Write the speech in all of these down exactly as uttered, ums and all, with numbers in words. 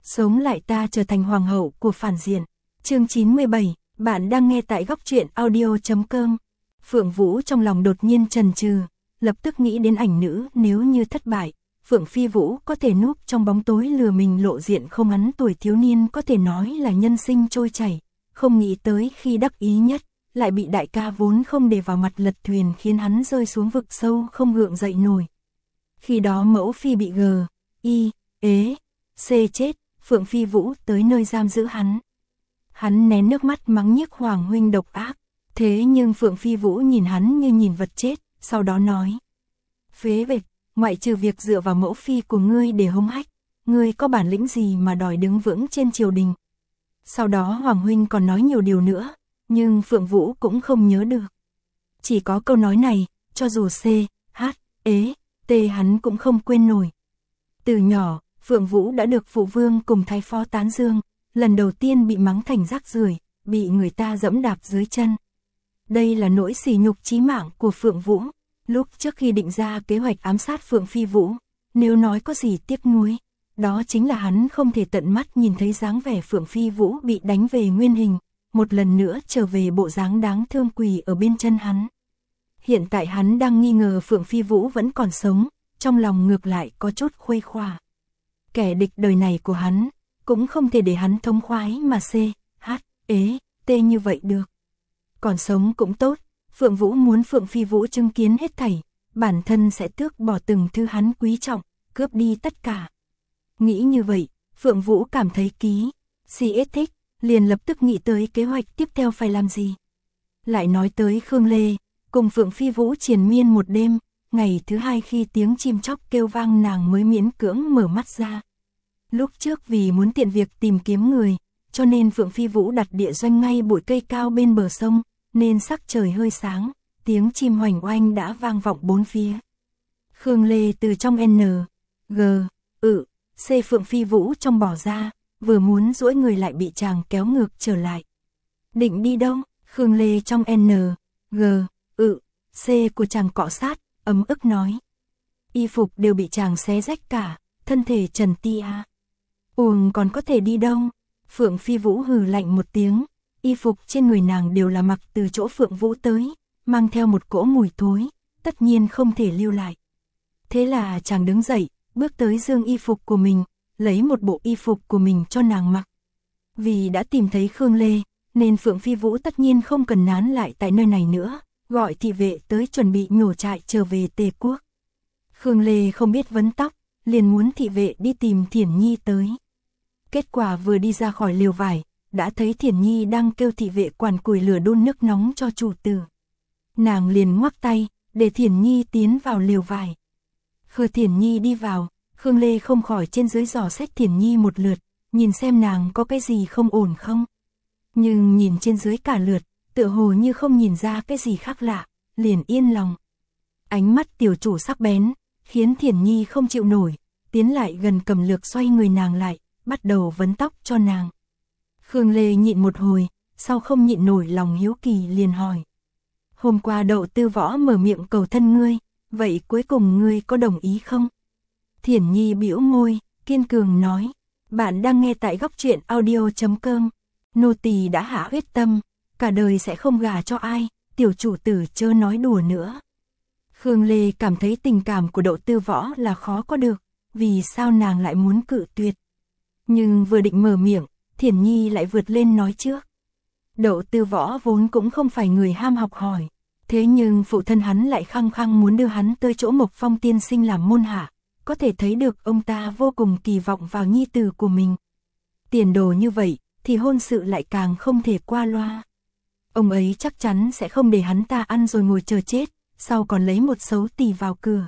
Sống lại ta trở thành hoàng hậu của phản diện. Chương chín mươi bảy, bạn đang nghe tại góc truyện audio chấm com. Phượng Vũ trong lòng đột nhiên chần chừ, lập tức nghĩ đến ảnh nữ nếu như thất bại, Phượng Phi Vũ có thể núp trong bóng tối lừa mình lộ diện không ngắn tuổi thiếu niên có thể nói là nhân sinh trôi chảy, không nghĩ tới khi đắc ý nhất, lại bị đại ca vốn không để vào mặt lật thuyền khiến hắn rơi xuống vực sâu không gượng dậy nổi. Khi đó mẫu phi bị gờ, y, ế, c chết, Phượng Phi Vũ tới nơi giam giữ hắn. Hắn nén nước mắt mắng nhiếc Hoàng huynh độc ác, thế nhưng Phượng Phi Vũ nhìn hắn như nhìn vật chết, sau đó nói: phế vật, ngoại trừ việc dựa vào mẫu phi của ngươi để hống hách, ngươi có bản lĩnh gì mà đòi đứng vững trên triều đình. Sau đó Hoàng huynh còn nói nhiều điều nữa, nhưng Phượng Vũ cũng không nhớ được. Chỉ có câu nói này, cho dù c, h, ế, t hắn cũng không quên nổi. Từ nhỏ, Phượng Vũ đã được phụ vương cùng thái phó tán dương, lần đầu tiên bị mắng thành rác rưởi, bị người ta dẫm đạp dưới chân. Đây là nỗi sỉ nhục chí mạng của Phượng Vũ. Lúc trước khi định ra kế hoạch ám sát Phượng Phi Vũ, nếu nói có gì tiếc nuối, đó chính là hắn không thể tận mắt nhìn thấy dáng vẻ Phượng Phi Vũ bị đánh về nguyên hình, một lần nữa trở về bộ dáng đáng thương quỳ ở bên chân hắn. Hiện tại hắn đang nghi ngờ Phượng Phi Vũ vẫn còn sống, trong lòng ngược lại có chút khuây khỏa. Kẻ địch đời này của hắn, cũng không thể để hắn thống khoái mà c, h, ế, t như vậy được. Còn sống cũng tốt, Phượng Vũ muốn Phượng Phi Vũ chứng kiến hết thảy, bản thân sẽ tước bỏ từng thứ hắn quý trọng, cướp đi tất cả. Nghĩ như vậy, Phượng Vũ cảm thấy ký, si ết thích, liền lập tức nghĩ tới kế hoạch tiếp theo phải làm gì. Lại nói tới Khương Lê, cùng Phượng Phi Vũ triền miên một đêm, ngày thứ hai khi tiếng chim chóc kêu vang nàng mới miễn cưỡng mở mắt ra. Lúc trước vì muốn tiện việc tìm kiếm người, cho nên Phượng Phi Vũ đặt địa doanh ngay bụi cây cao bên bờ sông, nên sắc trời hơi sáng, tiếng chim hoành oanh đã vang vọng bốn phía. Khương Lê từ trong N, G, ự, C Phượng Phi Vũ trong bỏ ra, vừa muốn duỗi người lại bị chàng kéo ngược trở lại. Định đi đâu? Khương Lê trong N, G, ự, C của chàng cọ sát, ấm ức nói. Y phục đều bị chàng xé rách cả, thân thể trần ti à. Uổng còn có thể đi đâu? Phượng Phi Vũ hừ lạnh một tiếng, y phục trên người nàng đều là mặc từ chỗ Phượng Vũ tới, mang theo một cỗ mùi thối, tất nhiên không thể lưu lại. Thế là chàng đứng dậy, bước tới giương y phục của mình, lấy một bộ y phục của mình cho nàng mặc. Vì đã tìm thấy Khương Lê, nên Phượng Phi Vũ tất nhiên không cần nán lại tại nơi này nữa, gọi thị vệ tới chuẩn bị nhổ trại trở về Tề Quốc. Khương Lê không biết vấn tóc, liền muốn thị vệ đi tìm Thiển Nhi tới. Kết quả vừa đi ra khỏi liều vải, đã thấy Thiển Nhi đang kêu thị vệ quản củi lửa đun nước nóng cho chủ tử. Nàng liền ngoắc tay, để Thiển Nhi tiến vào liều vải. Khờ Thiển Nhi đi vào, Khương Lê không khỏi trên dưới dò xét Thiển Nhi một lượt, nhìn xem nàng có cái gì không ổn không. Nhưng nhìn trên dưới cả lượt, tựa hồ như không nhìn ra cái gì khác lạ, liền yên lòng. Ánh mắt tiểu chủ sắc bén, khiến Thiển Nhi không chịu nổi, tiến lại gần cầm lược xoay người nàng lại, bắt đầu vấn tóc cho nàng. Khương Lê nhịn một hồi, sau không nhịn nổi lòng hiếu kỳ liền hỏi. Hôm qua Đậu Tư Võ mở miệng cầu thân ngươi, vậy cuối cùng ngươi có đồng ý không? Thiển Nhi bĩu môi, kiên cường nói. Bạn đang nghe tại góc truyện audio chấm com. Nô tỳ đã hạ huyết tâm, cả đời sẽ không gả cho ai, tiểu chủ tử chớ nói đùa nữa. Khương Lê cảm thấy tình cảm của Đậu Tư Võ là khó có được, vì sao nàng lại muốn cự tuyệt. Nhưng vừa định mở miệng, Thiển Nhi lại vượt lên nói trước. Đậu Tư Võ vốn cũng không phải người ham học hỏi, thế nhưng phụ thân hắn lại khăng khăng muốn đưa hắn tới chỗ Mộc Phong tiên sinh làm môn hạ, có thể thấy được ông ta vô cùng kỳ vọng vào nhi tử của mình. Tiền đồ như vậy, thì hôn sự lại càng không thể qua loa. Ông ấy chắc chắn sẽ không để hắn ta ăn rồi ngồi chờ chết, sau còn lấy một xấu tỳ vào cửa.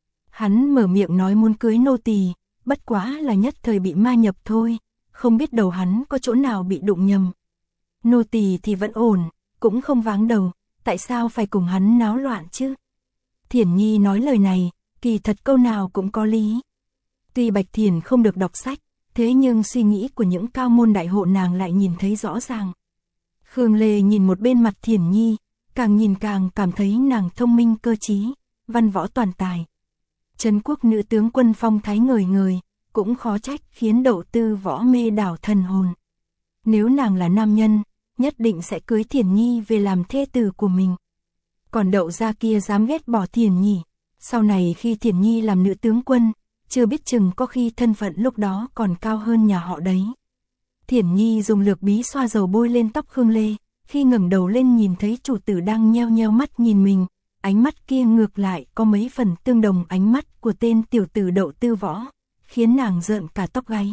Hắn mở miệng nói muốn cưới nô tỳ, bất quá là nhất thời bị ma nhập thôi, không biết đầu hắn có chỗ nào bị đụng nhầm. Nô tỳ thì vẫn ổn, cũng không váng đầu, tại sao phải cùng hắn náo loạn chứ? Thiển Nhi nói lời này, kỳ thật câu nào cũng có lý. Tuy Bạch Thiển không được đọc sách, thế nhưng suy nghĩ của những cao môn đại hộ nàng lại nhìn thấy rõ ràng. Khương Lê nhìn một bên mặt Thiển Nhi, càng nhìn càng cảm thấy nàng thông minh cơ trí, văn võ toàn tài. Trấn quốc nữ tướng quân phong thái ngời ngời, cũng khó trách khiến Đậu Tư Võ mê đảo thần hồn. Nếu nàng là nam nhân, nhất định sẽ cưới Thiển Nhi về làm thê tử của mình. Còn Đậu gia kia dám ghét bỏ Thiển Nhi, sau này khi Thiển Nhi làm nữ tướng quân, chưa biết chừng có khi thân phận lúc đó còn cao hơn nhà họ đấy. Thiển Nhi dùng lược bí xoa dầu bôi lên tóc Khương Lê, khi ngẩng đầu lên nhìn thấy chủ tử đang nheo nheo mắt nhìn mình, ánh mắt kia ngược lại có mấy phần tương đồng ánh mắt của tên tiểu tử Đậu Tư Võ, khiến nàng rợn cả tóc gáy.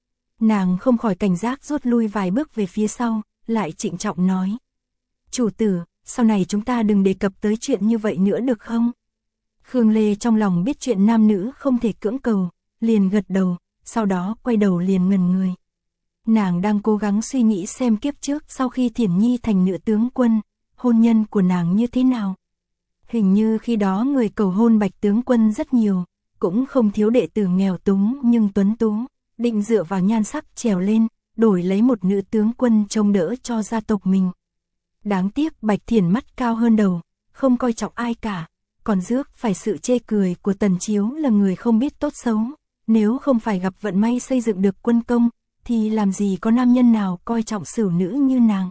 Nàng không khỏi cảnh giác rút lui vài bước về phía sau, lại trịnh trọng nói: "Chủ tử, sau này chúng ta đừng đề cập tới chuyện như vậy nữa được không?" Khương Lê trong lòng biết chuyện nam nữ không thể cưỡng cầu, liền gật đầu, sau đó quay đầu liền ngẩn người. Nàng đang cố gắng suy nghĩ xem kiếp trước sau khi Thiển Nhi thành nữ tướng quân, hôn nhân của nàng như thế nào. Hình như khi đó người cầu hôn Bạch tướng quân rất nhiều, cũng không thiếu đệ tử nghèo túng nhưng tuấn tú, định dựa vào nhan sắc trèo lên, đổi lấy một nữ tướng quân trông đỡ cho gia tộc mình. Đáng tiếc Bạch Thiển mắt cao hơn đầu, không coi trọng ai cả, còn rước phải sự chê cười của Tần Chiếu là người không biết tốt xấu. Nếu không phải gặp vận may xây dựng được quân công, thì làm gì có nam nhân nào coi trọng xử nữ như nàng.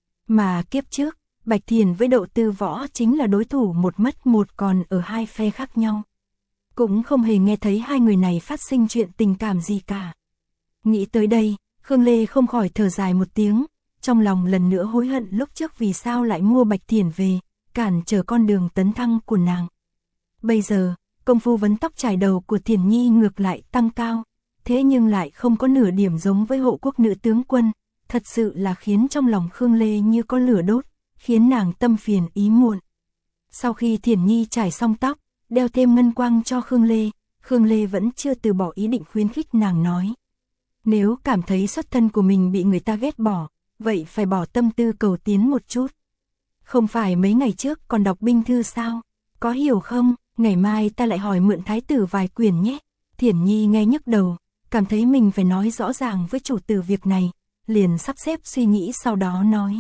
Mà kiếp trước, Bạch Thiển với Đậu Tư Võ chính là đối thủ một mất một còn ở hai phe khác nhau. Cũng không hề nghe thấy hai người này phát sinh chuyện tình cảm gì cả. Nghĩ tới đây, Khương Lê không khỏi thở dài một tiếng, trong lòng lần nữa hối hận lúc trước vì sao lại mua Bạch Thiển về, cản trở con đường tấn thăng của nàng. Bây giờ, công phu vấn tóc trải đầu của Thiển Nhi ngược lại tăng cao, thế nhưng lại không có nửa điểm giống với hộ quốc nữ tướng quân, thật sự là khiến trong lòng Khương Lê như có lửa đốt, khiến nàng tâm phiền ý muộn. Sau khi Thiển Nhi trải xong tóc, đeo thêm ngân quang cho Khương Lê, Khương Lê vẫn chưa từ bỏ ý định khuyến khích nàng nói: "Nếu cảm thấy xuất thân của mình bị người ta ghét bỏ, vậy phải bỏ tâm tư cầu tiến một chút. Không phải mấy ngày trước còn đọc binh thư sao, có hiểu không, ngày mai ta lại hỏi mượn thái tử vài quyển nhé." Thiển Nhi nghe nhức đầu, cảm thấy mình phải nói rõ ràng với chủ tử việc này, liền sắp xếp suy nghĩ sau đó nói: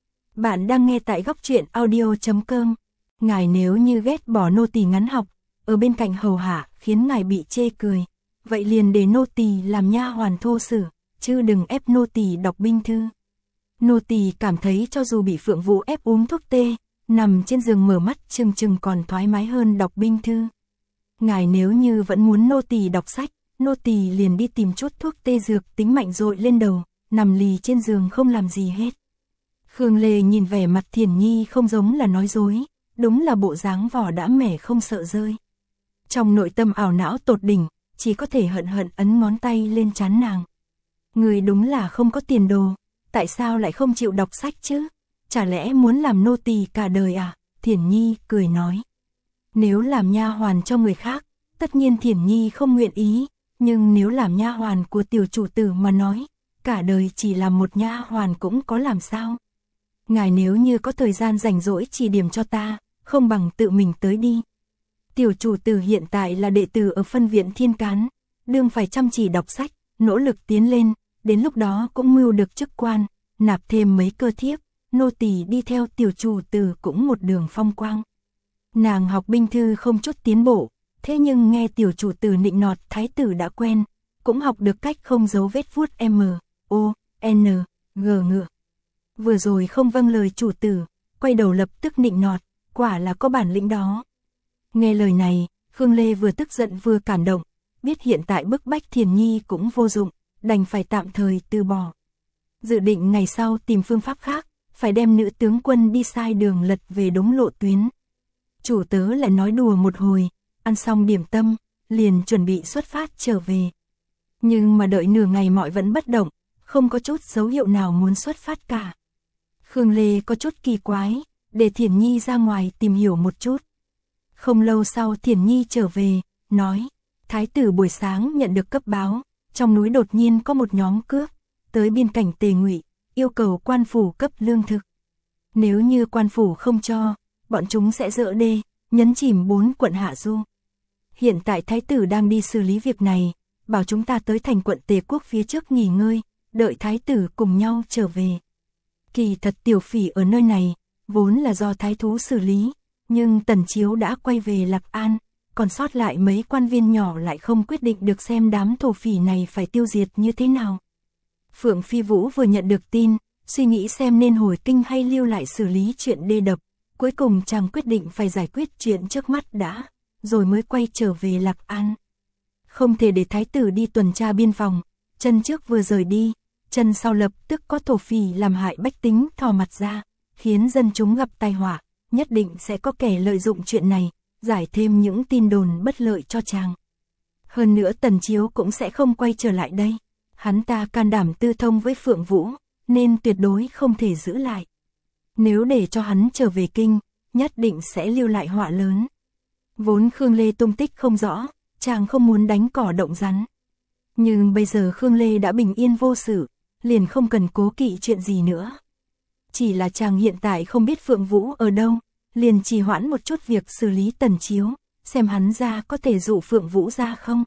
"Bạn đang nghe tại góc truyện audio chấm com. Ngài nếu như ghét bỏ nô tỳ ngắn học, ở bên cạnh hầu hạ khiến ngài bị chê cười, vậy liền để nô tỳ làm nha hoàn thô sử, chứ đừng ép nô tỳ đọc binh thư. Nô tỳ cảm thấy cho dù bị Phượng Vũ ép uống thuốc tê, nằm trên giường mở mắt chừng chừng còn thoải mái hơn đọc binh thư. Ngài nếu như vẫn muốn nô tỳ đọc sách, nô tỳ liền đi tìm chút thuốc tê dược tính mạnh dội lên đầu, nằm lì trên giường không làm gì hết." Khương Lê nhìn vẻ mặt Thiển Nhi không giống là nói dối, đúng là bộ dáng vỏ đã mẻ không sợ rơi. Trong nội tâm ảo não tột đỉnh, chỉ có thể hận hận ấn ngón tay lên trán nàng. Người đúng là không có tiền đồ, tại sao lại không chịu đọc sách chứ? Chả lẽ muốn làm nô tỳ cả đời à? Thiển Nhi cười nói: "Nếu làm nha hoàn cho người khác, tất nhiên Thiển Nhi không nguyện ý, nhưng nếu làm nha hoàn của tiểu chủ tử mà nói, cả đời chỉ làm một nha hoàn cũng có làm sao? Ngài nếu như có thời gian rảnh rỗi chỉ điểm cho ta, không bằng tự mình tới đi. Tiểu chủ tử hiện tại là đệ tử ở phân viện Thiên Cán, đương phải chăm chỉ đọc sách, nỗ lực tiến lên, đến lúc đó cũng mưu được chức quan, nạp thêm mấy cơ thiếp, nô tỳ đi theo tiểu chủ tử cũng một đường phong quang." Nàng học binh thư không chút tiến bộ, thế nhưng nghe tiểu chủ tử nịnh nọt thái tử đã quen, cũng học được cách không giấu vết vuốt M, O, N, G ngựa. Vừa rồi không vâng lời chủ tử, quay đầu lập tức nịnh nọt, quả là có bản lĩnh đó. Nghe lời này, Khương Lê vừa tức giận vừa cảm động, biết hiện tại bức bách Thiển Nhi cũng vô dụng, đành phải tạm thời từ bỏ. Dự định ngày sau tìm phương pháp khác, phải đem nữ tướng quân đi sai đường lật về đúng lộ tuyến. Chủ tớ lại nói đùa một hồi, ăn xong điểm tâm, liền chuẩn bị xuất phát trở về. Nhưng mà đợi nửa ngày mọi vẫn bất động, không có chút dấu hiệu nào muốn xuất phát cả. Khương Lê có chút kỳ quái, để Thiển Nhi ra ngoài tìm hiểu một chút. Không lâu sau Thiển Nhi trở về, nói: "Thái tử buổi sáng nhận được cấp báo, trong núi đột nhiên có một nhóm cướp, tới biên cảnh Tề Ngụy, yêu cầu quan phủ cấp lương thực. Nếu như quan phủ không cho, bọn chúng sẽ dỡ đê, nhấn chìm bốn quận hạ du. Hiện tại thái tử đang đi xử lý việc này, bảo chúng ta tới thành quận Tề Quốc phía trước nghỉ ngơi, đợi thái tử cùng nhau trở về. Kỳ thật tiểu phỉ ở nơi này, vốn là do thái thú xử lý, nhưng Tần Chiếu đã quay về Lạc An, còn sót lại mấy quan viên nhỏ lại không quyết định được xem đám thổ phỉ này phải tiêu diệt như thế nào. Phượng Phi Vũ vừa nhận được tin, suy nghĩ xem nên hồi kinh hay lưu lại xử lý chuyện đê đập, cuối cùng chàng quyết định phải giải quyết chuyện trước mắt đã, rồi mới quay trở về Lạc An. Không thể để thái tử đi tuần tra biên phòng, chân trước vừa rời đi, chân sau lập tức có thổ phỉ làm hại bách tính thò mặt ra, khiến dân chúng gặp tai họa, nhất định sẽ có kẻ lợi dụng chuyện này, giải thêm những tin đồn bất lợi cho chàng. Hơn nữa Tần Chiếu cũng sẽ không quay trở lại đây, hắn ta can đảm tư thông với Phượng Vũ, nên tuyệt đối không thể giữ lại. Nếu để cho hắn trở về kinh, nhất định sẽ lưu lại họa lớn. Vốn Khương Lê tung tích không rõ, chàng không muốn đánh cỏ động rắn. Nhưng bây giờ Khương Lê đã bình yên vô sự, liền không cần cố kỵ chuyện gì nữa. Chỉ là chàng hiện tại không biết Phượng Vũ ở đâu, liền trì hoãn một chút việc xử lý Tần Chiếu, xem hắn ra có thể dụ Phượng Vũ ra không.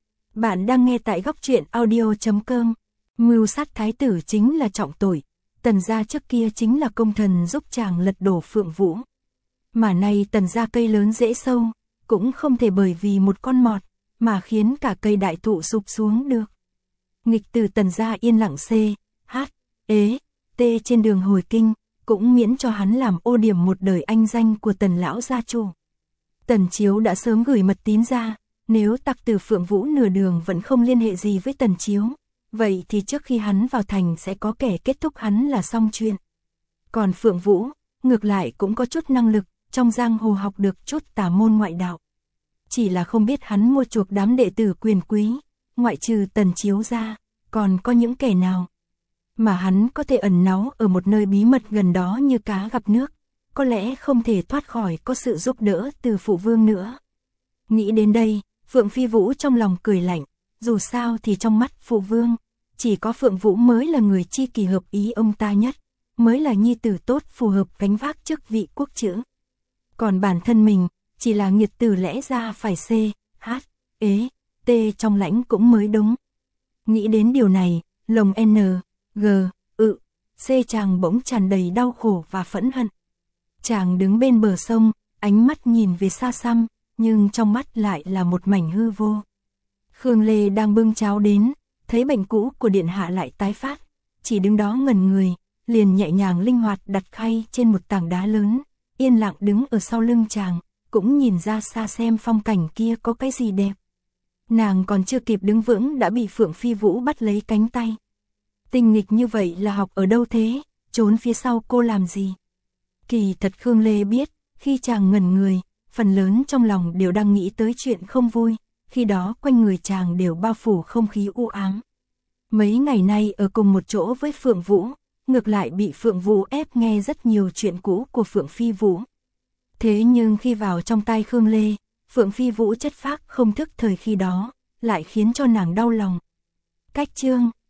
Bạn đang nghe tại góc truyện audio chấm com. Mưu sát thái tử chính là trọng tội, Tần gia trước kia chính là công thần giúp chàng lật đổ Phượng Vũ. Mà nay Tần gia cây lớn rễ sâu, cũng không thể bởi vì một con mọt, mà khiến cả cây đại thụ sụp xuống được. Nghịch từ Tần gia yên lặng c, h, ế, t trên đường hồi kinh, cũng miễn cho hắn làm ô điểm một đời anh danh của Tần lão gia chủ. Tần Chiếu đã sớm gửi mật tín ra, nếu tặc tử Phượng Vũ nửa đường vẫn không liên hệ gì với Tần Chiếu, vậy thì trước khi hắn vào thành sẽ có kẻ kết thúc hắn là xong chuyện. Còn Phượng Vũ, ngược lại cũng có chút năng lực, trong giang hồ học được chút tà môn ngoại đạo. Chỉ là không biết hắn mua chuộc đám đệ tử quyền quý, ngoại trừ Tần Chiếu ra, còn có những kẻ nào. Mà hắn có thể ẩn náu ở một nơi bí mật gần đó như cá gặp nước, có lẽ không thể thoát khỏi có sự giúp đỡ từ phụ vương nữa. Nghĩ đến đây, Phượng Phi Vũ trong lòng cười lạnh, dù sao thì trong mắt phụ vương, chỉ có Phượng Vũ mới là người chi kỷ hợp ý ông ta nhất, mới là nhi tử tốt phù hợp gánh vác chức vị quốc chữ. Còn bản thân mình, chỉ là nghiệt tử lẽ ra phải c, h, ế, t trong lãnh cũng mới đúng. Nghĩ đến điều này, lồng n, g, ự, c chàng bỗng tràn đầy đau khổ và phẫn hận. Chàng đứng bên bờ sông, ánh mắt nhìn về xa xăm, nhưng trong mắt lại là một mảnh hư vô. Khương Lê đang bưng cháo đến, thấy bệnh cũ của điện hạ lại tái phát, chỉ đứng đó ngẩn người, liền nhẹ nhàng linh hoạt đặt khay trên một tảng đá lớn, yên lặng đứng ở sau lưng chàng, cũng nhìn ra xa xem phong cảnh kia có cái gì đẹp. Nàng còn chưa kịp đứng vững đã bị Phượng Phi Vũ bắt lấy cánh tay. Tình nghịch như vậy là học ở đâu thế, trốn phía sau cô làm gì? Kỳ thật Khương Lê biết, khi chàng ngẩn người, phần lớn trong lòng đều đang nghĩ tới chuyện không vui, khi đó quanh người chàng đều bao phủ không khí u ám. Mấy ngày nay ở cùng một chỗ với Phượng Vũ, ngược lại bị Phượng Vũ ép nghe rất nhiều chuyện cũ của Phượng Phi Vũ. Thế nhưng khi vào trong tay Khương Lê, Phượng Phi Vũ chất phác không thức thời khi đó, lại khiến cho nàng đau lòng. Cách chương